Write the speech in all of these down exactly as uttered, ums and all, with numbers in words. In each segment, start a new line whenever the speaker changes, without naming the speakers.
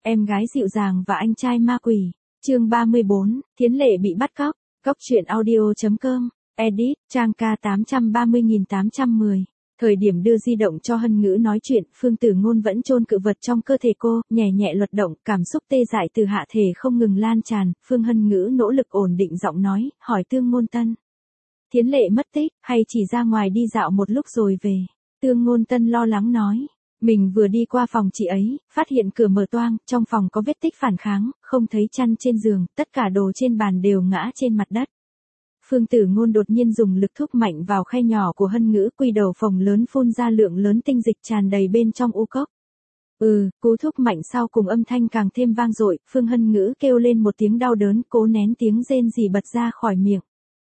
Em gái dịu dàng và anh trai ma quỷ. Chương ba mươi bốn, Thiến Lệ bị bắt cóc. Cóc truyện audio chấm com. Edit, trang K tám trăm ba mươi nghìn tám trăm mười. Thời điểm đưa di động cho Hân Ngữ nói chuyện, Phương Tử Ngôn vẫn chôn cự vật trong cơ thể cô, nhẹ nhẹ luật động, cảm xúc tê dại từ hạ thể không ngừng lan tràn. Phương Hân Ngữ nỗ lực ổn định giọng nói, hỏi Tương Ngôn Tân. Thiến Lệ mất tích, hay chỉ ra ngoài đi dạo một lúc rồi về? Tương Ngôn Tân lo lắng nói. Mình vừa đi qua phòng chị ấy, phát hiện cửa mở toang, trong phòng có vết tích phản kháng, không thấy chăn trên giường, tất cả đồ trên bàn đều ngã trên mặt đất. Phương Tử Ngôn đột nhiên dùng lực thúc mạnh vào khe nhỏ của Hân Ngữ, quy đầu phồng lớn phun ra lượng lớn tinh dịch tràn đầy bên trong u cốc. Ừ, cú thúc mạnh sau cùng âm thanh càng thêm vang dội, Phương Hân Ngữ kêu lên một tiếng đau đớn, cố nén tiếng rên rỉ bật ra khỏi miệng.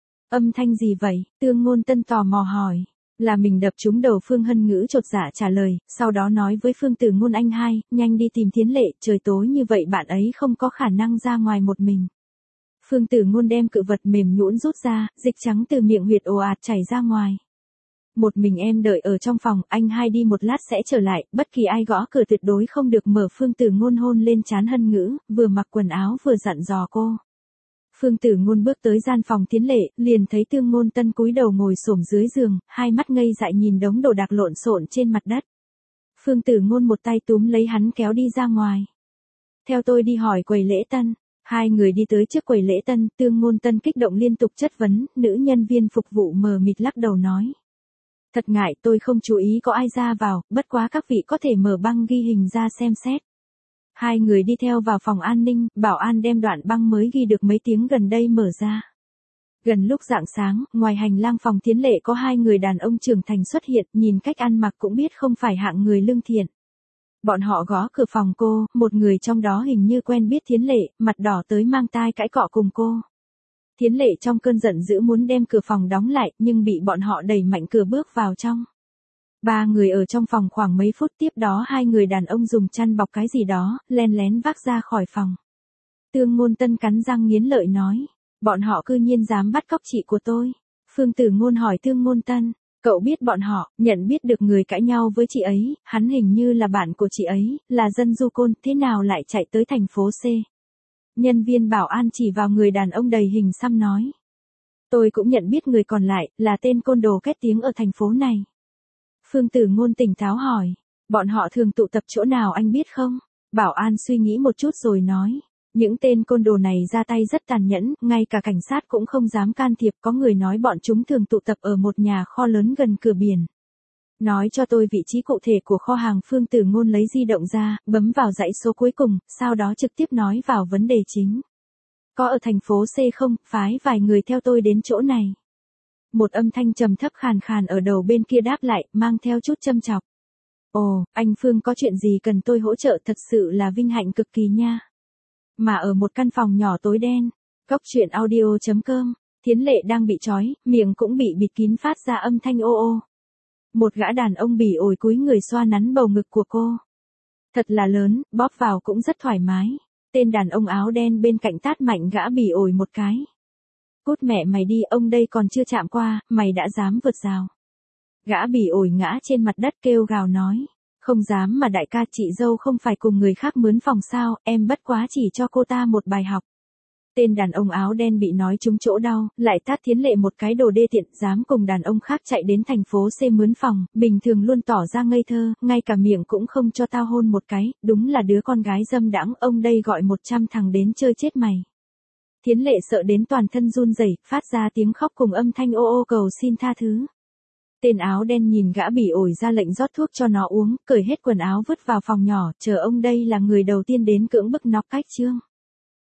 Âm thanh gì vậy? Tương Ngôn Tân tò mò hỏi. Là mình đập trúng đầu. Phương Hân Ngữ chột dạ trả lời, sau đó nói với Phương Tử Ngôn anh hai, nhanh đi tìm Thiến Lệ, trời tối như vậy bạn ấy không có khả năng ra ngoài một mình. Phương Tử Ngôn đem cự vật mềm nhũn rút ra, dịch trắng từ miệng huyệt ồ ạt chảy ra ngoài. Một mình em đợi ở trong phòng, anh hai đi một lát sẽ trở lại, bất kỳ ai gõ cửa tuyệt đối không được mở. Phương Tử Ngôn hôn lên trán Hân Ngữ, vừa mặc quần áo vừa dặn dò cô. Phương Tử Ngôn bước tới gian phòng Thiến Lệ, liền thấy Tương Ngôn Tân cúi đầu ngồi xổm dưới giường, hai mắt ngây dại nhìn đống đồ đạc lộn xộn trên mặt đất. Phương Tử Ngôn một tay túm lấy hắn kéo đi ra ngoài. Theo tôi đi hỏi quầy lễ tân. Hai người đi tới trước quầy lễ tân, Tương Ngôn Tân kích động liên tục chất vấn, nữ nhân viên phục vụ mờ mịt lắc đầu nói. Thật ngại, tôi không chú ý có ai ra vào, bất quá các vị có thể mở băng ghi hình ra xem xét. Hai người đi theo vào phòng an ninh, bảo an đem đoạn băng mới ghi được mấy tiếng gần đây mở ra. Gần lúc rạng sáng, ngoài hành lang phòng Thiến Lệ có hai người đàn ông trưởng thành xuất hiện, nhìn cách ăn mặc cũng biết không phải hạng người lương thiện. Bọn họ gõ cửa phòng cô, một người trong đó hình như quen biết Thiến Lệ, mặt đỏ tới mang tai cãi cọ cùng cô. Thiến Lệ trong cơn giận dữ muốn đem cửa phòng đóng lại, nhưng bị bọn họ đẩy mạnh cửa bước vào trong. Ba người ở trong phòng khoảng mấy phút, tiếp đó hai người đàn ông dùng chăn bọc cái gì đó, len lén vác ra khỏi phòng. Tương Ngôn Tân cắn răng nghiến lợi nói, bọn họ cư nhiên dám bắt cóc chị của tôi. Phương Tử Ngôn hỏi Tương Ngôn Tân, cậu biết bọn họ, nhận biết được người cãi nhau với chị ấy, hắn hình như là bạn của chị ấy, là dân du côn, thế nào lại chạy tới thành phố C. Nhân viên bảo an chỉ vào người đàn ông đầy hình xăm nói. Tôi cũng nhận biết người còn lại, là tên côn đồ kết tiếng ở thành phố này. Phương Tử Ngôn tỉnh táo hỏi, bọn họ thường tụ tập chỗ nào anh biết không? Bảo an suy nghĩ một chút rồi nói, những tên côn đồ này ra tay rất tàn nhẫn, ngay cả cảnh sát cũng không dám can thiệp, có người nói bọn chúng thường tụ tập ở một nhà kho lớn gần cửa biển. Nói cho tôi vị trí cụ thể của kho hàng. Phương Tử Ngôn lấy di động ra, bấm vào dãy số cuối cùng, sau đó trực tiếp nói vào vấn đề chính. Có ở thành phố C không, phái vài người theo tôi đến chỗ này. Một âm thanh trầm thấp khàn khàn ở đầu bên kia đáp lại, mang theo chút châm chọc. Ồ, anh Phương có chuyện gì cần tôi hỗ trợ, thật sự là vinh hạnh cực kỳ nha. Mà ở một căn phòng nhỏ tối đen, cóc truyện audio chấm com, Thiến Lệ đang bị trói, miệng cũng bị bịt kín phát ra âm thanh ô ô. Một gã đàn ông bỉ ổi cúi người xoa nắn bầu ngực của cô. Thật là lớn, bóp vào cũng rất thoải mái. Tên đàn ông áo đen bên cạnh tát mạnh gã bỉ ổi một cái. Cút mẹ mày đi, ông đây còn chưa chạm qua, mày đã dám vượt rào. Gã bỉ ổi ngã trên mặt đất kêu gào nói. Không dám mà đại ca, chị dâu không phải cùng người khác mướn phòng sao, em bất quá chỉ cho cô ta một bài học. Tên đàn ông áo đen bị nói trúng chỗ đau, lại tát Thiến Lệ một cái, đồ đê tiện, dám cùng đàn ông khác chạy đến thành phố C mướn phòng, bình thường luôn tỏ ra ngây thơ, ngay cả miệng cũng không cho tao hôn một cái, đúng là đứa con gái dâm đãng, ông đây gọi một trăm thằng đến chơi chết mày. Thiến Lệ sợ đến toàn thân run rẩy, phát ra tiếng khóc cùng âm thanh ô ô cầu xin tha thứ. Tên áo đen nhìn gã bỉ ổi ra lệnh rót thuốc cho nó uống, cởi hết quần áo vứt vào phòng nhỏ, chờ ông đây là người đầu tiên đến cưỡng bức nó cách chương.